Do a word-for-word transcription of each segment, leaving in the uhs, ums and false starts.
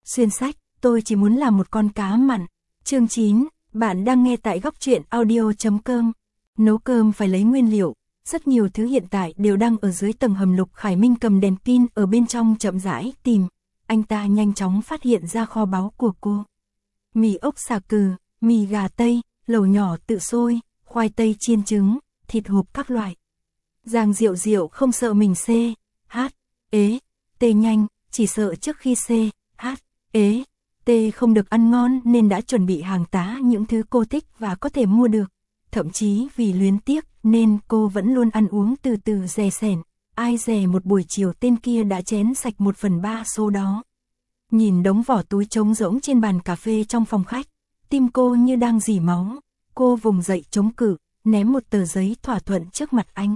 Xuyên sách, tôi chỉ muốn làm một con cá mặn. Chương chín, bạn đang nghe tại góc truyện audio chấm com. Nấu cơm phải lấy nguyên liệu, rất nhiều thứ hiện tại đều đang ở dưới tầng hầm. Lục Khải Minh cầm đèn pin ở bên trong chậm rãi tìm, anh ta nhanh chóng phát hiện ra kho báu của cô. Mì ốc xà cừ, mì gà tây, lẩu nhỏ tự sôi, khoai tây chiên trứng, thịt hộp các loại. Giang Diệu Diệu không sợ mình C, H, ế, tê nhanh, chỉ sợ trước khi C, H, ế, tê không được ăn ngon nên đã chuẩn bị hàng tá những thứ cô thích và có thể mua được. Thậm chí vì luyến tiếc nên cô vẫn luôn ăn uống từ từ dè sẻn. Ai dè một buổi chiều tên kia đã chén sạch một phần ba số đó. Nhìn đống vỏ túi trống rỗng trên bàn cà phê trong phòng khách, tim cô như đang rỉ máu. Cô vùng dậy chống cự, ném một tờ giấy thỏa thuận trước mặt anh.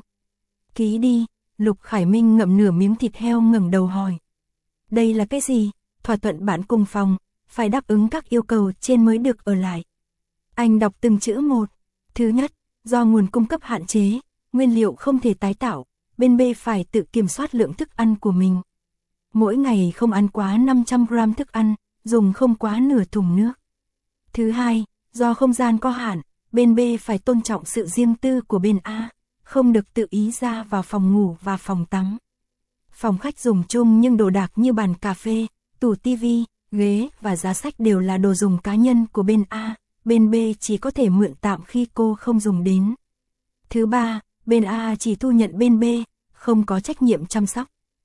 Ký đi. Lục Khải Minh ngậm nửa miếng thịt heo ngẩng đầu hỏi. Đây là cái gì? Thỏa thuận bạn cùng phòng, phải đáp ứng các yêu cầu trên mới được ở lại. Anh đọc từng chữ một. Thứ nhất, do nguồn cung cấp hạn chế, nguyên liệu không thể tái tạo, bên B phải tự kiểm soát lượng thức ăn của mình. Mỗi ngày không ăn quá năm trăm gram thức ăn, dùng không quá nửa thùng nước. Thứ hai, do không gian có hạn, bên B phải tôn trọng sự riêng tư của bên A, không được tự ý ra vào phòng ngủ và phòng tắm. Phòng khách dùng chung nhưng đồ đạc như bàn cà phê, tủ tivi, ghế và giá sách đều là đồ dùng cá nhân của bên A, bên B chỉ có thể mượn tạm khi cô không dùng đến. Thứ ba, bên A chỉ thu nhận bên B, không có trách nhiệm chăm sóc.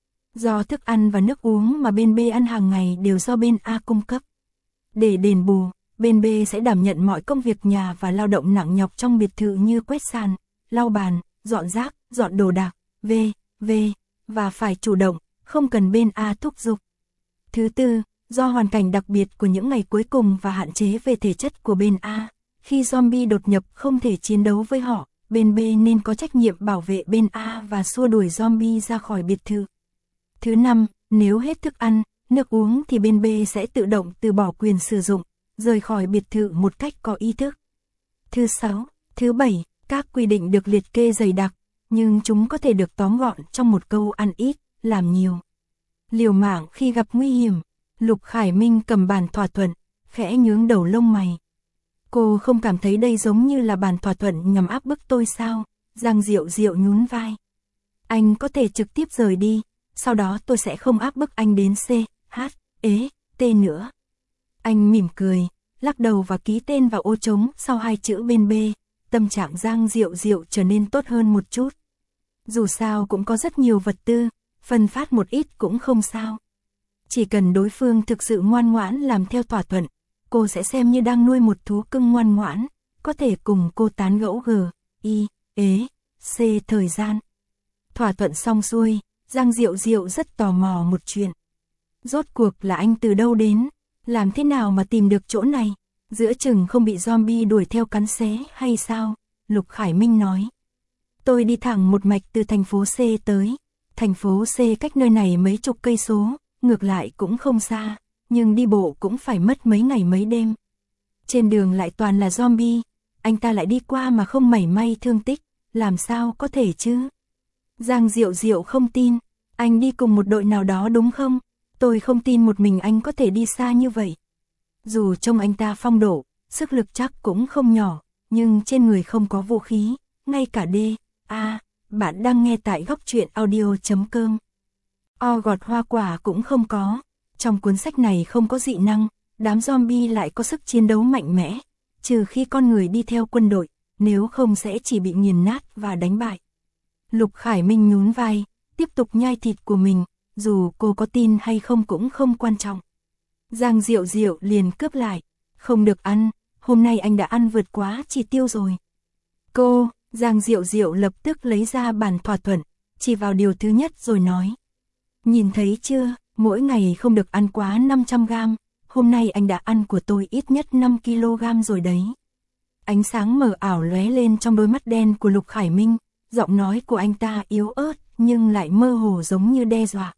Do thức ăn và nước uống mà bên B ăn hàng ngày đều do bên A cung cấp. Để đền bù, bên B sẽ đảm nhận mọi công việc nhà và lao động nặng nhọc trong biệt thự như quét sàn, lau bàn, dọn rác, dọn đồ đạc, v, v, và phải chủ động, không cần bên A thúc giục. Thứ tư, do hoàn cảnh đặc biệt của những ngày cuối cùng và hạn chế về thể chất của bên A, khi zombie đột nhập không thể chiến đấu với họ, bên B nên có trách nhiệm bảo vệ bên A và xua đuổi zombie ra khỏi biệt thự. Thứ năm, nếu hết thức ăn, nước uống thì bên B sẽ tự động từ bỏ quyền sử dụng, rời khỏi biệt thự một cách có ý thức. Thứ sáu, thứ bảy, các quy định được liệt kê dày đặc, nhưng chúng có thể được tóm gọn trong một câu ăn ít, làm nhiều. Liều mạng khi gặp nguy hiểm. Lục Khải Minh cầm bản thỏa thuận, khẽ nhướng đầu lông mày. Cô không cảm thấy đây giống như là bản thỏa thuận nhằm áp bức tôi sao? Giang Diệu Diệu nhún vai. Anh có thể trực tiếp rời đi, sau đó tôi sẽ không áp bức anh đến C, H, ế, T nữa. Anh mỉm cười, lắc đầu và ký tên vào ô trống sau hai chữ bên B. Tâm trạng Giang Diệu Diệu trở nên tốt hơn một chút. Dù sao cũng có rất nhiều vật tư, phân phát một ít cũng không sao. Chỉ cần đối phương thực sự ngoan ngoãn làm theo thỏa thuận, cô sẽ xem như đang nuôi một thú cưng ngoan ngoãn, có thể cùng cô tán gẫu G, I, ế, C thời gian. Thỏa thuận xong xuôi, Giang Diệu Diệu rất tò mò một chuyện. Rốt cuộc là anh từ đâu đến, làm thế nào mà tìm được chỗ này, giữa chừng không bị zombie đuổi theo cắn xé hay sao? Lục Khải Minh nói. Tôi đi thẳng một mạch từ thành phố C tới. Thành phố C cách nơi này mấy chục cây số, ngược lại cũng không xa, nhưng đi bộ cũng phải mất mấy ngày mấy đêm. Trên đường lại toàn là zombie, anh ta lại đi qua mà không mảy may thương tích, làm sao có thể chứ? Giang Diệu Diệu không tin, anh đi cùng một đội nào đó đúng không? Tôi không tin một mình anh có thể đi xa như vậy. Dù trông anh ta phong độ, sức lực chắc cũng không nhỏ, nhưng trên người không có vũ khí, ngay cả D, A, bạn đang nghe tại góc truyện audio chấm com. O gọt hoa quả cũng không có, trong cuốn sách này không có dị năng, đám zombie lại có sức chiến đấu mạnh mẽ, trừ khi con người đi theo quân đội, nếu không sẽ chỉ bị nghiền nát và đánh bại. Lục Khải Minh nhún vai, tiếp tục nhai thịt của mình, dù cô có tin hay không cũng không quan trọng. Giang Diệu Diệu liền cướp lại, không được ăn, hôm nay anh đã ăn vượt quá chỉ tiêu rồi. Cô, Giang Diệu Diệu lập tức lấy ra bản thỏa thuận, chỉ vào điều thứ nhất rồi nói. Nhìn thấy chưa, mỗi ngày không được ăn quá năm trăm gram, hôm nay anh đã ăn của tôi ít nhất năm ki lô gam rồi đấy. Ánh sáng mờ ảo lóe lên trong đôi mắt đen của Lục Khải Minh, giọng nói của anh ta yếu ớt nhưng lại mơ hồ giống như đe dọa.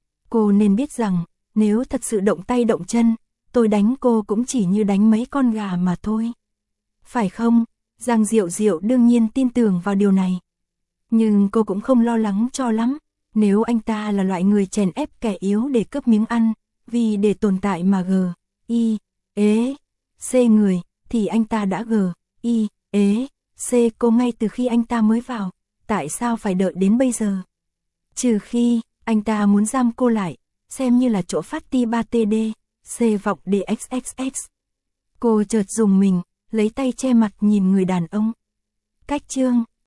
Cô nên biết rằng, nếu thật sự động tay động chân, tôi đánh cô cũng chỉ như đánh mấy con gà mà thôi. Phải không? Giang Diệu Diệu đương nhiên tin tưởng vào điều này. Nhưng cô cũng không lo lắng cho lắm, nếu anh ta là loại người chèn ép kẻ yếu để cướp miếng ăn, Vì để tồn tại mà G, I, ế, C người, thì anh ta đã G, I, ế, C cô ngay từ khi anh ta mới vào. Tại sao phải đợi đến bây giờ? Trừ khi, anh ta muốn giam cô lại, xem như là chỗ phát ti ba T D, C vọng D X X X. Cô chợt dùng mình, lấy tay che mặt nhìn người đàn ông. Cách chương,